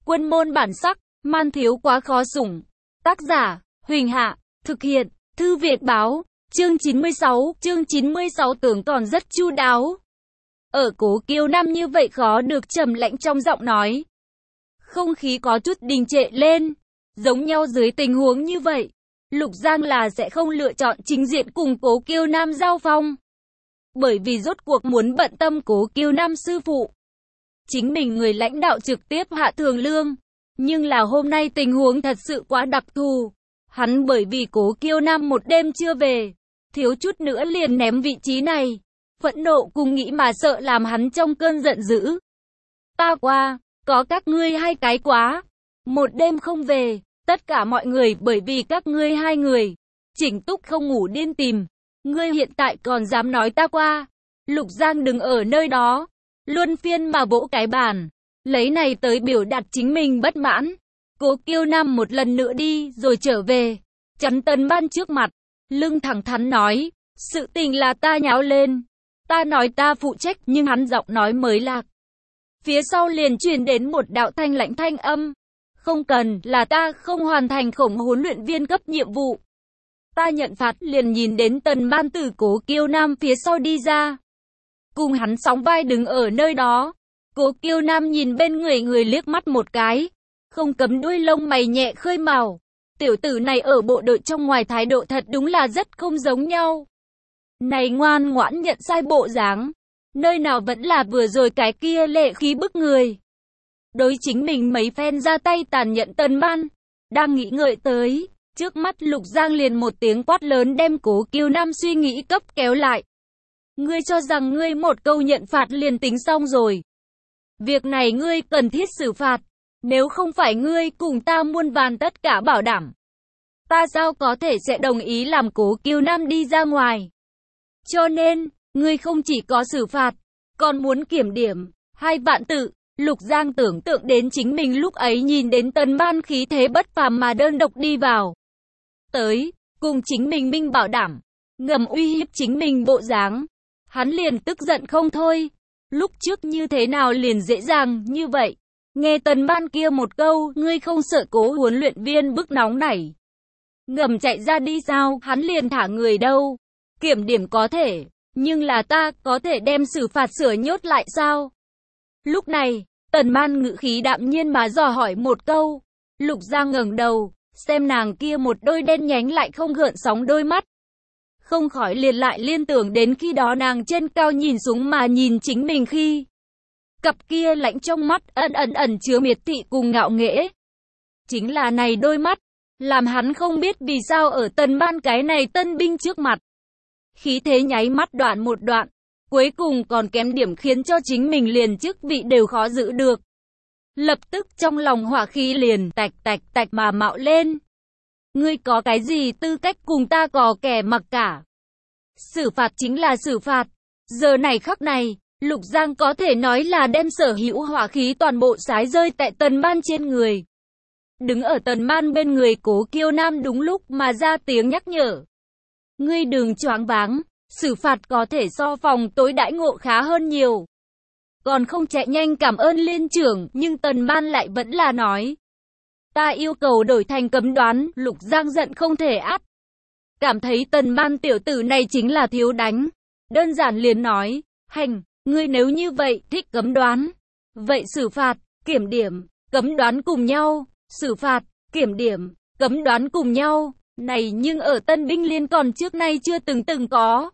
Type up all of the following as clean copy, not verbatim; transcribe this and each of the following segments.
Quân môn bản sắc, man thiếu quá khó sủng. Tác giả, Huỳnh Hạ, thực hiện, Thư Viện Báo, chương 96 tưởng còn rất chu đáo. Ở Cố Kiêu Nam như vậy khó được trầm lạnh trong giọng nói. Không khí có chút đình trệ lên, giống nhau dưới tình huống như vậy. Lục Giang là sẽ không lựa chọn chính diện cùng Cố Kiêu Nam giao phong. Bởi vì rốt cuộc muốn bận tâm Cố Kiêu Nam sư phụ. Chính mình người lãnh đạo trực tiếp hạ thường lương. Nhưng là hôm nay tình huống thật sự quá đặc thù. Hắn bởi vì Cố Kiêu Nam một đêm chưa về, thiếu chút nữa liền ném vị trí này. Phẫn nộ cùng nghĩ mà sợ làm hắn trong cơn giận dữ. Ta qua, có các ngươi hai cái quá. Một đêm không về, tất cả mọi người bởi vì các ngươi hai người. Chỉnh Túc không ngủ điên tìm. Ngươi hiện tại còn dám nói ta qua. Lục Giang đứng ở nơi đó, luân phiên mà vỗ cái bàn. Lấy này tới biểu đạt chính mình bất mãn. Cố Kiêu Nam một lần nữa đi rồi trở về. Chắn Tần Ban trước mặt. Lưng thẳng thắn nói. Sự tình là ta nháo lên. Ta nói ta phụ trách nhưng hắn giọng nói mới lạc. Phía sau liền truyền đến một đạo thanh lãnh thanh âm. Không cần, là ta không hoàn thành khổng huấn luyện viên cấp nhiệm vụ. Ta nhận phạt. Liền nhìn đến Tần Ban từ Cố Kiêu Nam phía sau đi ra. Cùng hắn sóng vai đứng ở nơi đó. Cố Kiêu Nam nhìn bên người liếc mắt một cái. Không cấm đuôi lông mày nhẹ khơi mào. Tiểu tử này ở bộ đội trong ngoài thái độ thật đúng là rất không giống nhau. Này ngoan ngoãn nhận sai bộ dáng. Nơi nào vẫn là vừa rồi cái kia lệ khí bức người. Đối chính mình mấy phen ra tay tàn nhẫn Tần Ban. Đang nghĩ ngợi tới. Trước mắt Lục Giang liền một tiếng quát lớn đem Cố Kiêu Nam suy nghĩ cấp kéo lại. Ngươi cho rằng ngươi một câu nhận phạt liền tính xong rồi. Việc này ngươi cần thiết xử phạt. Nếu không phải ngươi cùng ta muôn vàn tất cả bảo đảm. Ta sao có thể sẽ đồng ý làm Cố Kiêu Nam đi ra ngoài. Cho nên, ngươi không chỉ có xử phạt, còn muốn kiểm điểm. 2 vạn tự. Lục Giang tưởng tượng đến chính mình lúc ấy nhìn đến Tần Ban khí thế bất phàm mà đơn độc đi vào. Tới, cùng chính mình minh bảo đảm. Ngầm uy hiếp chính mình bộ dáng. Hắn liền tức giận không thôi. Lúc trước như thế nào liền dễ dàng như vậy. Nghe Tần Ban kia một câu, ngươi không sợ Cố huấn luyện viên bức nóng nảy. Ngầm chạy ra đi sao, hắn liền thả người đâu. Kiểm điểm có thể, nhưng là ta có thể đem xử phạt sửa nhốt lại sao? Lúc này, Tần Ban ngữ khí đạm nhiên mà dò hỏi một câu. Lục Giang ngẩng đầu, xem nàng kia một đôi đen nhánh lại không gợn sóng đôi mắt. Không khỏi liền lại liên tưởng đến khi đó nàng trên cao nhìn xuống mà nhìn chính mình khi. Cặp kia lạnh trong mắt ẩn chứa miệt thị cùng ngạo nghễ. Chính là này đôi mắt, làm hắn không biết vì sao ở Tần Ban cái này tân binh trước mặt. Khí thế nháy mắt đoạn một đoạn, cuối cùng còn kém điểm khiến cho chính mình liền chức vị đều khó giữ được. Lập tức trong lòng hỏa khí liền tạch mà mạo lên. Ngươi có cái gì tư cách cùng ta có kẻ mặc cả? Xử phạt chính là xử phạt. Giờ này khắc này, Lục Giang có thể nói là đem sở hữu hỏa khí toàn bộ sái rơi tại Tần Ban trên người. Đứng ở Tần Ban bên người Cố Kiêu Nam đúng lúc mà ra tiếng nhắc nhở. Ngươi đừng choáng váng, xử phạt có thể so phòng tối đãi ngộ khá hơn nhiều. Còn không chạy nhanh cảm ơn liên trưởng, nhưng Tần Ban lại vẫn là nói. Ta yêu cầu đổi thành cấm đoán. Lục Giang giận không thể át. Cảm thấy Tần Ban tiểu tử này chính là thiếu đánh. Đơn giản liền nói, hành, ngươi nếu như vậy thích cấm đoán. Vậy xử phạt, kiểm điểm, cấm đoán cùng nhau. Xử phạt, kiểm điểm, cấm đoán cùng nhau. Này nhưng ở Tân Binh Liên còn trước nay chưa từng có.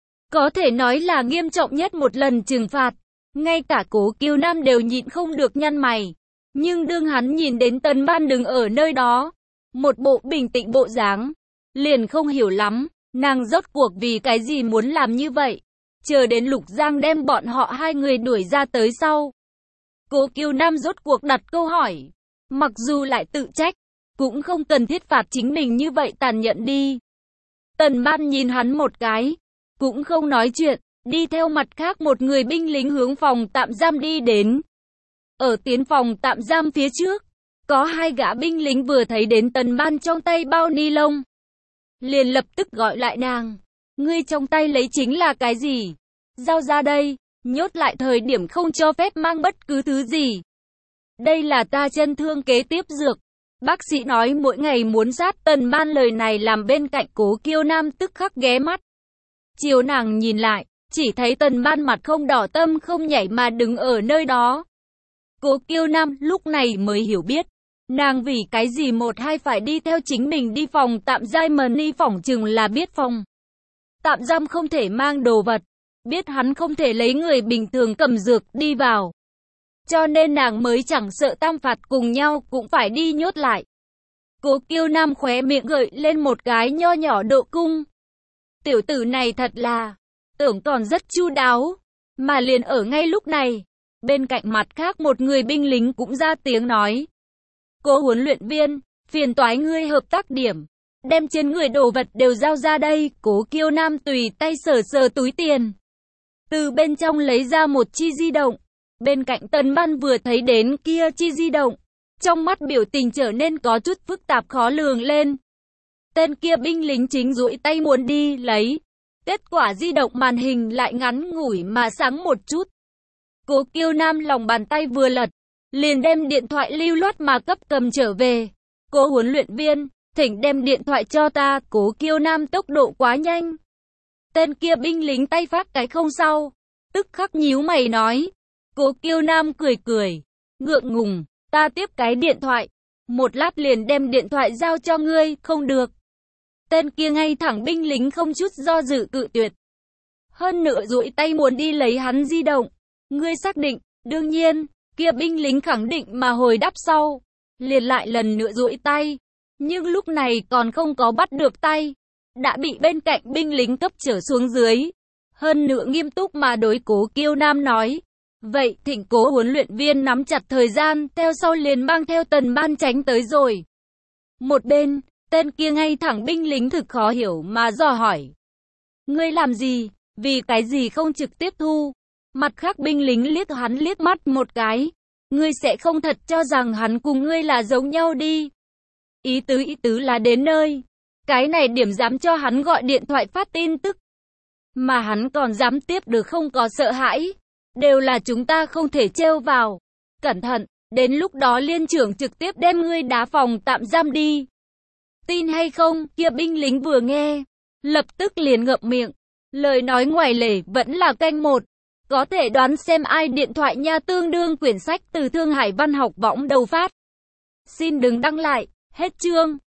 Có thể nói là nghiêm trọng nhất một lần trừng phạt. Ngay cả Cố Kiêu Nam đều nhịn không được nhăn mày. Nhưng đương hắn nhìn đến Tần Ban đứng ở nơi đó, một bộ bình tĩnh bộ dáng, liền không hiểu lắm, nàng rốt cuộc vì cái gì muốn làm như vậy. Chờ đến Lục Giang đem bọn họ hai người đuổi ra tới sau. Cố Kiêu Nam rốt cuộc đặt câu hỏi, mặc dù lại tự trách, cũng không cần thiết phạt chính mình như vậy tàn nhẫn đi. Tần Ban nhìn hắn một cái, cũng không nói chuyện, đi theo mặt khác một người binh lính hướng phòng tạm giam đi đến. Ở tiến phòng tạm giam phía trước, có 2 gã binh lính vừa thấy đến Tần Ban trong tay bao ni lông. Liền lập tức gọi lại nàng. Ngươi trong tay lấy chính là cái gì? Giao ra đây, nhốt lại thời điểm không cho phép mang bất cứ thứ gì. Đây là ta chân thương kế tiếp dược. Bác sĩ nói mỗi ngày muốn sát Tần Ban, lời này làm bên cạnh Cố Kiêu Nam tức khắc ghé mắt. Chiều nàng nhìn lại, chỉ thấy Tần Ban mặt không đỏ tâm không nhảy mà đứng ở nơi đó. Cố Kiêu Nam lúc này mới hiểu biết, nàng vì cái gì một hai phải đi theo chính mình đi phòng tạm giam, mà ni phỏng chừng là biết phòng tạm giam không thể mang đồ vật, biết hắn không thể lấy người bình thường cầm dược đi vào. Cho nên nàng mới chẳng sợ tam phạt cùng nhau cũng phải đi nhốt lại. Cố Kiêu Nam khóe miệng gợi lên một cái nho nhỏ độ cung. Tiểu tử này thật là tưởng còn rất chu đáo. Mà liền ở ngay lúc này, bên cạnh mặt khác một người binh lính cũng ra tiếng nói. Cố huấn luyện viên, phiền toái ngươi hợp tác điểm. Đem trên người đồ vật đều giao ra đây. Cố Kiêu Nam tùy tay sờ sờ túi tiền. Từ bên trong lấy ra một chi di động. Bên cạnh Tần Ban vừa thấy đến kia chi di động, trong mắt biểu tình trở nên có chút phức tạp khó lường lên. Tên kia binh lính chính duỗi tay muốn đi lấy. Kết quả di động màn hình lại ngắn ngủi mà sáng một chút. Cố Kiêu Nam lòng bàn tay vừa lật, liền đem điện thoại lưu loát mà cấp cầm trở về. Cố huấn luyện viên, thỉnh đem điện thoại cho ta. Cố Kiêu Nam tốc độ quá nhanh. Tên kia binh lính tay phát cái không sau, tức khắc nhíu mày nói. Cố Kiêu Nam cười cười, ngượng ngùng, ta tiếp cái điện thoại, một lát liền đem điện thoại giao cho ngươi. Không được. Tên kia ngay thẳng binh lính không chút do dự cự tuyệt. Hơn nữa duỗi tay muốn đi lấy hắn di động. Ngươi xác định? Đương nhiên. Kia binh lính khẳng định mà hồi đáp sau, liền lại lần nữa duỗi tay, nhưng lúc này còn không có bắt được tay, đã bị bên cạnh binh lính cấp trở xuống dưới. Hơn nữa nghiêm túc mà đối Cố Kiêu Nam nói. Vậy thỉnh Cố huấn luyện viên nắm chặt thời gian, theo sau liền mang theo Tần Ban tránh tới rồi. Một bên, tên kia ngay thẳng binh lính thực khó hiểu mà dò hỏi. Ngươi làm gì? Vì cái gì không trực tiếp thu? Mặt khác binh lính liếc hắn liếc mắt một cái. Ngươi sẽ không thật cho rằng hắn cùng ngươi là giống nhau đi. Ý tứ là đến nơi. Cái này điểm dám cho hắn gọi điện thoại phát tin tức. Mà hắn còn dám tiếp được không có sợ hãi. Đều là chúng ta không thể trêu vào. Cẩn thận, đến lúc đó liên trưởng trực tiếp đem ngươi đá phòng tạm giam đi. Tin hay không? Kia binh lính vừa nghe, lập tức liền ngậm miệng. Lời nói ngoài lề vẫn là canh một. Có thể đoán xem ai điện thoại nha, tương đương quyển sách từ Thương Hải Văn học võng đầu phát. Xin đừng đăng lại, hết chương.